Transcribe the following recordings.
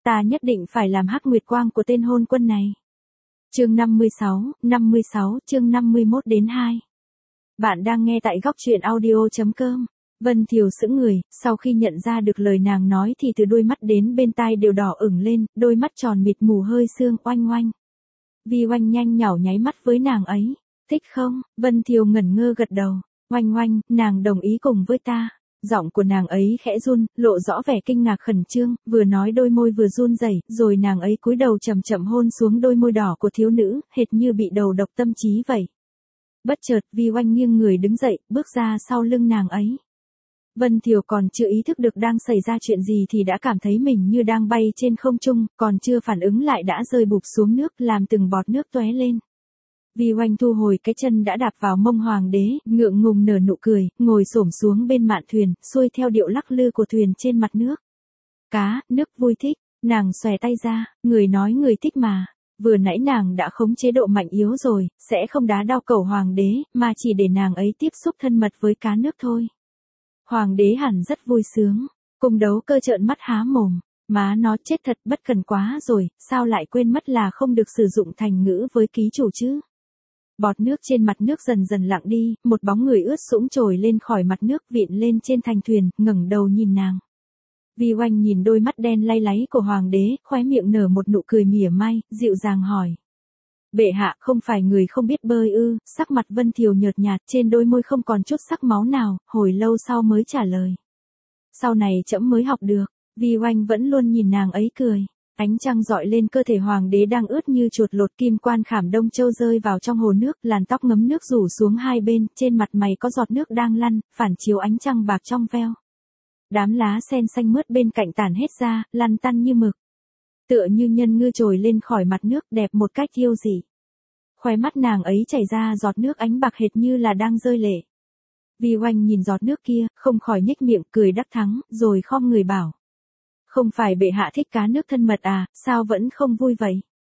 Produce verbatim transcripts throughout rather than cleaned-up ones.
ta nhất định phải làm hắc nguyệt quang của tên hôn quân này. Chương năm mươi sáu, năm mươi sáu, chương năm mươi mốt đến hai. Bạn đang nghe tại góc truyện audio chấm com. Vân Thiều sững người, sau khi nhận ra được lời nàng nói thì từ đôi mắt đến bên tai đều đỏ ửng lên, đôi mắt tròn mịt mù hơi sương oanh oanh. Vi Oanh nhanh nhảu nháy mắt với nàng ấy. Thích không? Vân Thiều ngẩn ngơ gật đầu. Oanh oanh, nàng đồng ý cùng với ta. Giọng của nàng ấy khẽ run, lộ rõ vẻ kinh ngạc khẩn trương, vừa nói đôi môi vừa run rẩy, rồi nàng ấy cúi đầu chậm chậm hôn xuống đôi môi đỏ của thiếu nữ, hệt như bị đầu độc tâm trí vậy. Bất chợt, Vi Oanh nghiêng người đứng dậy, bước ra sau lưng nàng ấy. Vân Thiều còn chưa ý thức được đang xảy ra chuyện gì thì đã cảm thấy mình như đang bay trên không trung, còn chưa phản ứng lại đã rơi bụp xuống nước làm từng bọt nước tóe lên. Vi Oanh thu hồi cái chân đã đạp vào mông hoàng đế, ngượng ngùng nở nụ cười, ngồi xổm xuống bên mạn thuyền, xuôi theo điệu lắc lư của thuyền trên mặt nước. Cá, nước vui thích, nàng xòe tay ra, người nói người thích mà. Vừa nãy nàng đã khống chế độ mạnh yếu rồi, sẽ không đá đau cẩu hoàng đế, mà chỉ để nàng ấy tiếp xúc thân mật với cá nước thôi. Hoàng đế hẳn rất vui sướng. Cung Đấu Cơ trợn mắt há mồm. Má nó chết thật bất cần quá rồi, sao lại quên mất là không được sử dụng thành ngữ với ký chủ chứ? Bọt nước trên mặt nước dần dần lặng đi, một bóng người ướt sũng trồi lên khỏi mặt nước vịn lên trên thành thuyền, ngẩng đầu nhìn nàng. Vi Oanh nhìn đôi mắt đen lay láy của hoàng đế, khóe miệng nở một nụ cười mỉa mai, dịu dàng hỏi. Bệ hạ không phải người không biết bơi ư? Sắc mặt Vân Thiều nhợt nhạt, trên đôi môi không còn chút sắc máu nào, hồi lâu sau mới trả lời. Sau này trẫm mới học được. Vi Oanh vẫn luôn nhìn nàng ấy cười. Ánh trăng rọi lên cơ thể hoàng đế đang ướt như chuột lột, kim quan khảm Đông Châu rơi vào trong hồ nước, làn tóc ngấm nước rủ xuống hai bên, trên mặt mày có giọt nước đang lăn, phản chiếu ánh trăng bạc trong veo. Đám lá sen xanh mướt bên cạnh tản hết ra, lăn tăn như mực. Tựa như nhân ngư trồi lên khỏi mặt nước, đẹp một cách yêu dị. Khóe mắt nàng ấy chảy ra giọt nước ánh bạc hệt như là đang rơi lệ. Vi Oanh nhìn giọt nước kia, không khỏi nhếch miệng cười đắc thắng, rồi khom người bảo. Không phải bệ hạ thích cá nước thân mật à, sao vẫn không vui vậy?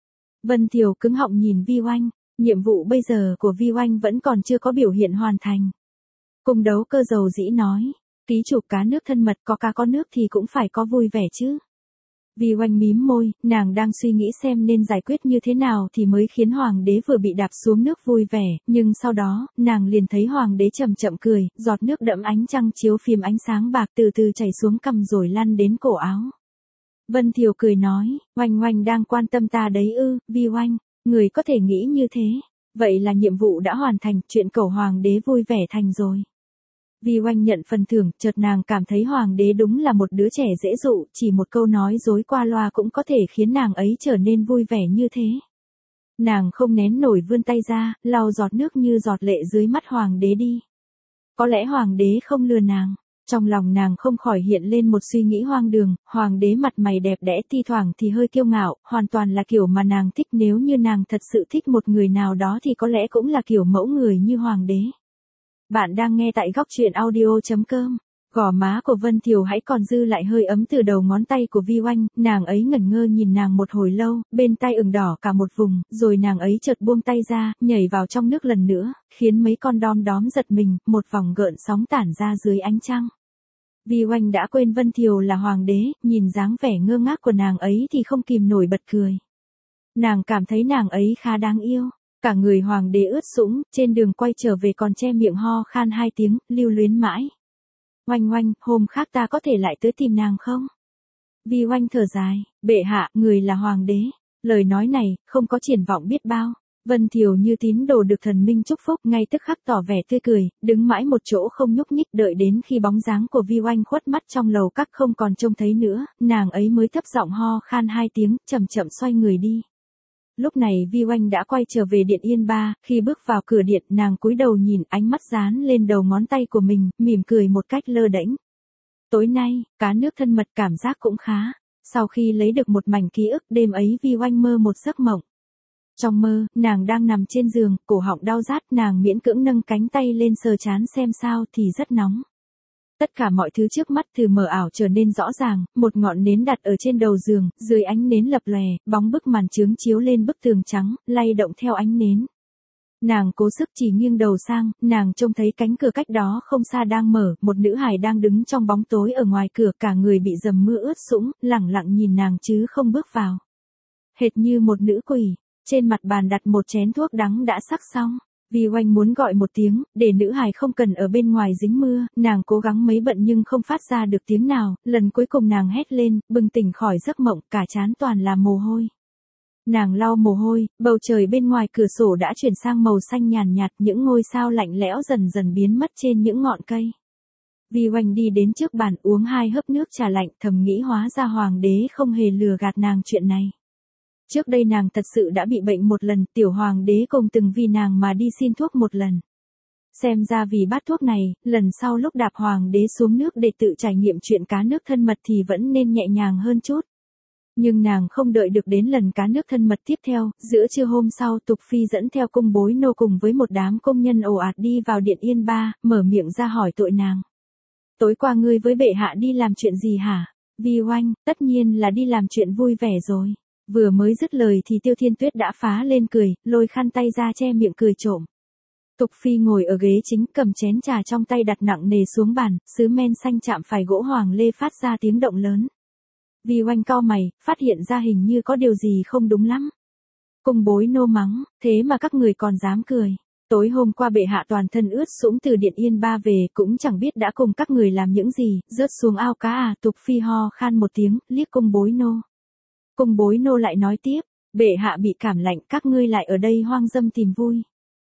Vân Thiều cứng họng nhìn Vi Oanh, nhiệm vụ bây giờ của Vi Oanh vẫn còn chưa có biểu hiện hoàn thành. Cung Đấu Cơ dầu dĩ nói, ký chủ cá nước thân mật có cá có nước thì cũng phải có vui vẻ chứ. Vi Oanh mím môi, nàng đang suy nghĩ xem nên giải quyết như thế nào thì mới khiến hoàng đế vừa bị đạp xuống nước vui vẻ, nhưng sau đó, nàng liền thấy hoàng đế chậm chậm cười, giọt nước đẫm ánh trăng chiếu phim ánh sáng bạc từ từ chảy xuống cằm rồi lăn đến cổ áo. Vân Thiều cười nói, Oanh Oanh đang quan tâm ta đấy ư? Vi Oanh, người có thể nghĩ như thế, vậy là nhiệm vụ đã hoàn thành, chuyện cẩu hoàng đế vui vẻ thành rồi. Vi Oanh nhận phần thưởng, chợt nàng cảm thấy hoàng đế đúng là một đứa trẻ dễ dụ, chỉ một câu nói dối qua loa cũng có thể khiến nàng ấy trở nên vui vẻ như thế. Nàng không nén nổi vươn tay ra, lau giọt nước như giọt lệ dưới mắt hoàng đế đi. Có lẽ hoàng đế không lừa nàng. Trong lòng nàng không khỏi hiện lên một suy nghĩ hoang đường, hoàng đế mặt mày đẹp đẽ thi thoảng thì hơi kiêu ngạo, hoàn toàn là kiểu mà nàng thích, nếu như nàng thật sự thích một người nào đó thì có lẽ cũng là kiểu mẫu người như hoàng đế. Bạn đang nghe tại góc truyện audio chấm com. Gò má của Vân Thiều hãy còn dư lại hơi ấm từ đầu ngón tay của Vi Oanh, nàng ấy ngẩn ngơ nhìn nàng một hồi lâu, bên tai ửng đỏ cả một vùng, rồi nàng ấy chợt buông tay ra, nhảy vào trong nước lần nữa, khiến mấy con đom đóm giật mình, một vòng gợn sóng tản ra dưới ánh trăng. Vi Oanh đã quên Vân Thiều là hoàng đế, nhìn dáng vẻ ngơ ngác của nàng ấy thì không kìm nổi bật cười. Nàng cảm thấy nàng ấy khá đáng yêu. Cả người hoàng đế ướt sũng, trên đường quay trở về còn che miệng ho khan hai tiếng, lưu luyến mãi. Oanh Oanh, hôm khác ta có thể lại tới tìm nàng không? Vi Oanh thở dài, bệ hạ, người là hoàng đế. Lời nói này, không có triển vọng biết bao. Vân Thiều như tín đồ được thần minh chúc phúc, ngay tức khắc tỏ vẻ tươi cười, đứng mãi một chỗ không nhúc nhích, đợi đến khi bóng dáng của Vi Oanh khuất mắt trong lầu các không còn trông thấy nữa, nàng ấy mới thấp giọng ho khan hai tiếng, chậm chậm xoay người đi. Lúc này Vi Oanh đã quay trở về điện Yên Ba, khi bước vào cửa điện nàng cúi đầu nhìn, ánh mắt dán lên đầu ngón tay của mình, mỉm cười một cách lơ đễnh. Tối nay, cá nước thân mật cảm giác cũng khá. Sau khi lấy được một mảnh ký ức đêm ấy Vi Oanh mơ một giấc mộng. Trong mơ, nàng đang nằm trên giường, cổ họng đau rát, nàng miễn cưỡng nâng cánh tay lên sờ trán xem sao thì rất nóng. Tất cả mọi thứ trước mắt từ mờ ảo trở nên rõ ràng, một ngọn nến đặt ở trên đầu giường, dưới ánh nến lập lòe, bóng bức màn chướng chiếu lên bức tường trắng, lay động theo ánh nến. Nàng cố sức chỉ nghiêng đầu sang, nàng trông thấy cánh cửa cách đó không xa đang mở, một nữ hài đang đứng trong bóng tối ở ngoài cửa, cả người bị dầm mưa ướt sũng, lẳng lặng nhìn nàng chứ không bước vào. Hệt như một nữ quỷ, trên mặt bàn đặt một chén thuốc đắng đã sắc xong. Vi Oanh muốn gọi một tiếng, để nữ hài không cần ở bên ngoài dính mưa, nàng cố gắng mấy bận nhưng không phát ra được tiếng nào, lần cuối cùng nàng hét lên, bừng tỉnh khỏi giấc mộng, cả trán toàn là mồ hôi. Nàng lau mồ hôi, bầu trời bên ngoài cửa sổ đã chuyển sang màu xanh nhàn nhạt, những ngôi sao lạnh lẽo dần dần biến mất trên những ngọn cây. Vi Oanh đi đến trước bàn uống hai hớp nước trà lạnh, thầm nghĩ hóa ra hoàng đế không hề lừa gạt nàng chuyện này. Trước đây nàng thật sự đã bị bệnh một lần, tiểu hoàng đế cùng từng vì nàng mà đi xin thuốc một lần. Xem ra vì bát thuốc này, lần sau lúc đạp hoàng đế xuống nước để tự trải nghiệm chuyện cá nước thân mật thì vẫn nên nhẹ nhàng hơn chút. Nhưng nàng không đợi được đến lần cá nước thân mật tiếp theo, giữa trưa hôm sau Tục Phi dẫn theo cung bối nô cùng với một đám công nhân ồ ạt đi vào điện Yên Ba, mở miệng ra hỏi tội nàng. Tối qua ngươi với bệ hạ đi làm chuyện gì hả? Vi Oanh, tất nhiên là đi làm chuyện vui vẻ rồi. Vừa mới dứt lời thì Tiêu Thiên Tuyết đã phá lên cười, lôi khăn tay ra che miệng cười trộm. Tục Phi ngồi ở ghế chính cầm chén trà trong tay đặt nặng nề xuống bàn, sứ men xanh chạm phải gỗ hoàng lê phát ra tiếng động lớn. Vi Oanh cau mày, phát hiện ra hình như có điều gì không đúng lắm. Cung bối nô mắng, thế mà các người còn dám cười. Tối hôm qua bệ hạ toàn thân ướt sũng từ điện Yên Ba về, cũng chẳng biết đã cùng các người làm những gì, rớt xuống ao cá à. Tục Phi ho khan một tiếng, liếc cung bối nô. Cung bối nô lại nói tiếp, bệ hạ bị cảm lạnh, các ngươi lại ở đây hoang dâm tìm vui.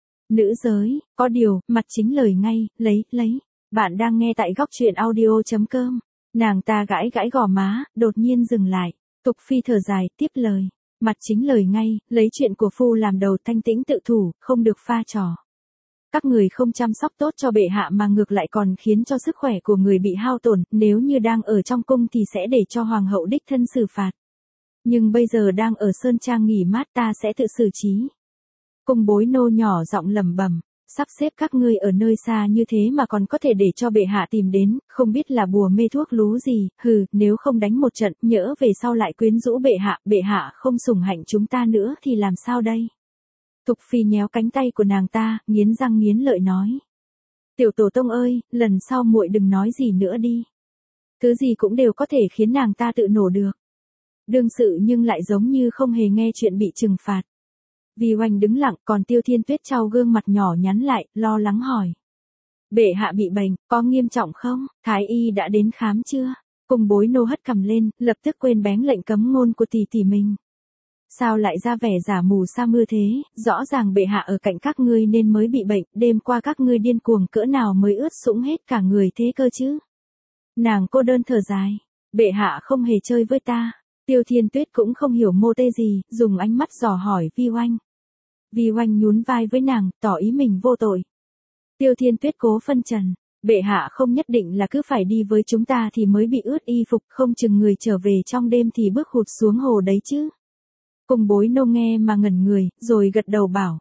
Nữ giới, có điều, mặt chính lời ngay, lấy, lấy. Bạn đang nghe tại góc truyện audio chấm com. Nàng ta gãi gãi gò má, đột nhiên dừng lại. Tục Phi thở dài, tiếp lời. Mặt chính lời ngay, lấy chuyện của phu làm đầu, thanh tĩnh tự thủ, không được pha trò. Các người không chăm sóc tốt cho bệ hạ mà ngược lại còn khiến cho sức khỏe của người bị hao tổn, nếu như đang ở trong cung thì sẽ để cho hoàng hậu đích thân xử phạt. Nhưng bây giờ đang ở sơn trang nghỉ mát, ta sẽ tự xử trí. Cung bối nô nhỏ giọng lẩm bẩm, sắp xếp các ngươi ở nơi xa như thế mà còn có thể để cho bệ hạ tìm đến, không biết là bùa mê thuốc lú gì, hừ, nếu không đánh một trận, nhỡ về sau lại quyến rũ bệ hạ, bệ hạ không sủng hạnh chúng ta nữa thì làm sao đây? Tục Phi nhéo cánh tay của nàng ta, nghiến răng nghiến lợi nói. Tiểu tổ tông ơi, lần sau muội đừng nói gì nữa đi. Thứ gì cũng đều có thể khiến nàng ta tự nổ được. Đương sự nhưng lại giống như không hề nghe chuyện bị trừng phạt. Vi Oanh đứng lặng, còn Tiêu Thiên Tuyết trao gương mặt nhỏ nhắn lại, lo lắng hỏi. Bệ hạ bị bệnh, có nghiêm trọng không? Thái y đã đến khám chưa? Cung bối nô hất cằm lên, lập tức quên bén lệnh cấm ngôn của tỷ tỷ mình. Sao lại ra vẻ giả mù sa mưa thế? Rõ ràng bệ hạ ở cạnh các ngươi nên mới bị bệnh, đêm qua các ngươi điên cuồng cỡ nào mới ướt sũng hết cả người thế cơ chứ? Nàng cô đơn thở dài. Bệ hạ không hề chơi với ta. Tiêu Thiên Tuyết cũng không hiểu mô tê gì, dùng ánh mắt dò hỏi Vi Oanh. Vi Oanh nhún vai với nàng, tỏ ý mình vô tội. Tiêu Thiên Tuyết cố phân trần, bệ hạ không nhất định là cứ phải đi với chúng ta thì mới bị ướt y phục, không chừng người trở về trong đêm thì bước hụt xuống hồ đấy chứ. Cung bối nô nghe mà ngẩn người, rồi gật đầu bảo.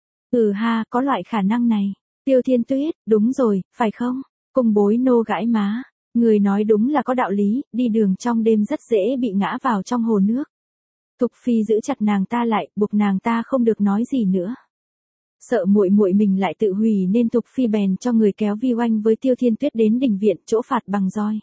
Ừ ha, có loại khả năng này. Tiêu Thiên Tuyết, đúng rồi, phải không? Cung bối nô gãi má. Người nói đúng là có đạo lý, đi đường trong đêm rất dễ bị ngã vào trong hồ nước. Tục Phi giữ chặt nàng ta lại, buộc nàng ta không được nói gì nữa. Sợ muội muội mình lại tự hủy nên Tục Phi bèn cho người kéo Vi Oanh với Tiêu Thiên Tuyết đến đình viện, chỗ phạt bằng roi.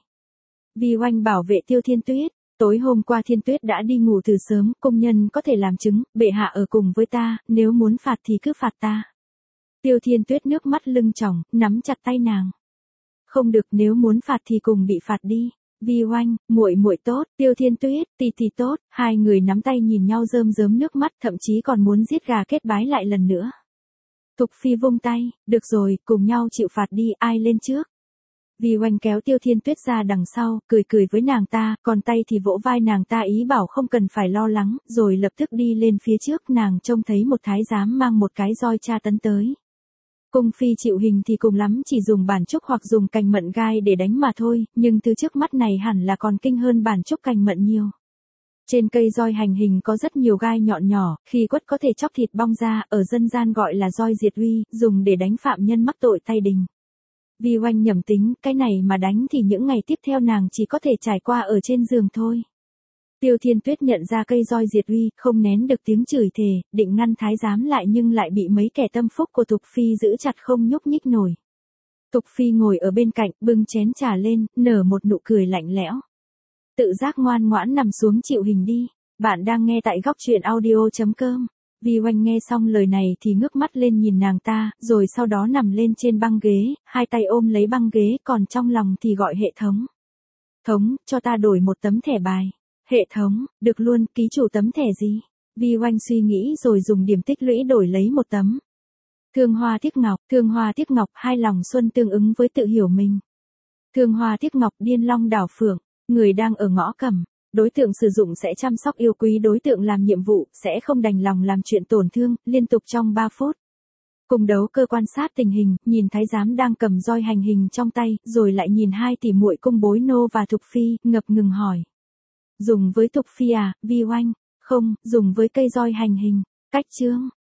Vi Oanh bảo vệ Tiêu Thiên Tuyết, tối hôm qua Thiên Tuyết đã đi ngủ từ sớm, công nhân có thể làm chứng, bệ hạ ở cùng với ta, nếu muốn phạt thì cứ phạt ta. Tiêu Thiên Tuyết nước mắt lưng tròng, nắm chặt tay nàng. Không được, nếu muốn phạt thì cùng bị phạt đi. Vi Oanh, muội muội tốt, Tiêu Thiên Tuyết, tỷ tỷ tốt, hai người nắm tay nhìn nhau rơm rớm nước mắt, thậm chí còn muốn giết gà kết bái lại lần nữa. Tục Phi vung tay, được rồi, cùng nhau chịu phạt đi, ai lên trước. Vi Oanh kéo Tiêu Thiên Tuyết ra đằng sau, cười cười với nàng ta, còn tay thì vỗ vai nàng ta ý bảo không cần phải lo lắng, rồi lập tức đi lên phía trước. Nàng trông thấy một thái giám mang một cái roi tra tấn tới. Cung phi chịu hình thì cùng lắm chỉ dùng bản trúc hoặc dùng cành mận gai để đánh mà thôi, nhưng thứ trước mắt này hẳn là còn kinh hơn bản trúc cành mận nhiều. Trên cây roi hành hình có rất nhiều gai nhọn nhỏ, khi quất có thể chóc thịt bong ra, ở dân gian gọi là roi diệt uy, dùng để đánh phạm nhân mắc tội tay đình. Vi Oanh nhẩm tính, cái này mà đánh thì những ngày tiếp theo nàng chỉ có thể trải qua ở trên giường thôi. Tiêu Thiên Tuyết nhận ra cây roi diệt uy, không nén được tiếng chửi thề, định ngăn thái giám lại nhưng lại bị mấy kẻ tâm phúc của Tục Phi giữ chặt không nhúc nhích nổi. Tục Phi ngồi ở bên cạnh, bưng chén trà lên, nở một nụ cười lạnh lẽo. Tự giác ngoan ngoãn nằm xuống chịu hình đi. Bạn đang nghe tại góc truyện audio chấm com. Vi Oanh nghe xong lời này thì ngước mắt lên nhìn nàng ta, rồi sau đó nằm lên trên băng ghế, hai tay ôm lấy băng ghế, còn trong lòng thì gọi hệ thống. Thống, cho ta đổi một tấm thẻ bài. Hệ thống, được luôn, ký chủ tấm thẻ gì? Vi Oanh suy nghĩ rồi dùng điểm tích lũy đổi lấy một tấm. Thương Hoa Tiếc Ngọc, Thương Hoa Tiếc Ngọc, hai lòng xuân tương ứng với tự hiểu mình. Thương Hoa Tiếc Ngọc, điên long đảo phượng, người đang ở ngõ cẩm. Đối tượng sử dụng sẽ chăm sóc yêu quý đối tượng làm nhiệm vụ, sẽ không đành lòng làm chuyện tổn thương, liên tục trong ba phút. Cùng đấu cơ quan sát tình hình, nhìn thái giám đang cầm roi hành hình trong tay, rồi lại nhìn hai tỷ muội cung bối nô và Thục Phi, ngập ngừng hỏi. Dùng với Thục Phi à, Vi Oanh? Không, dùng với cây roi hành hình. Cách chương.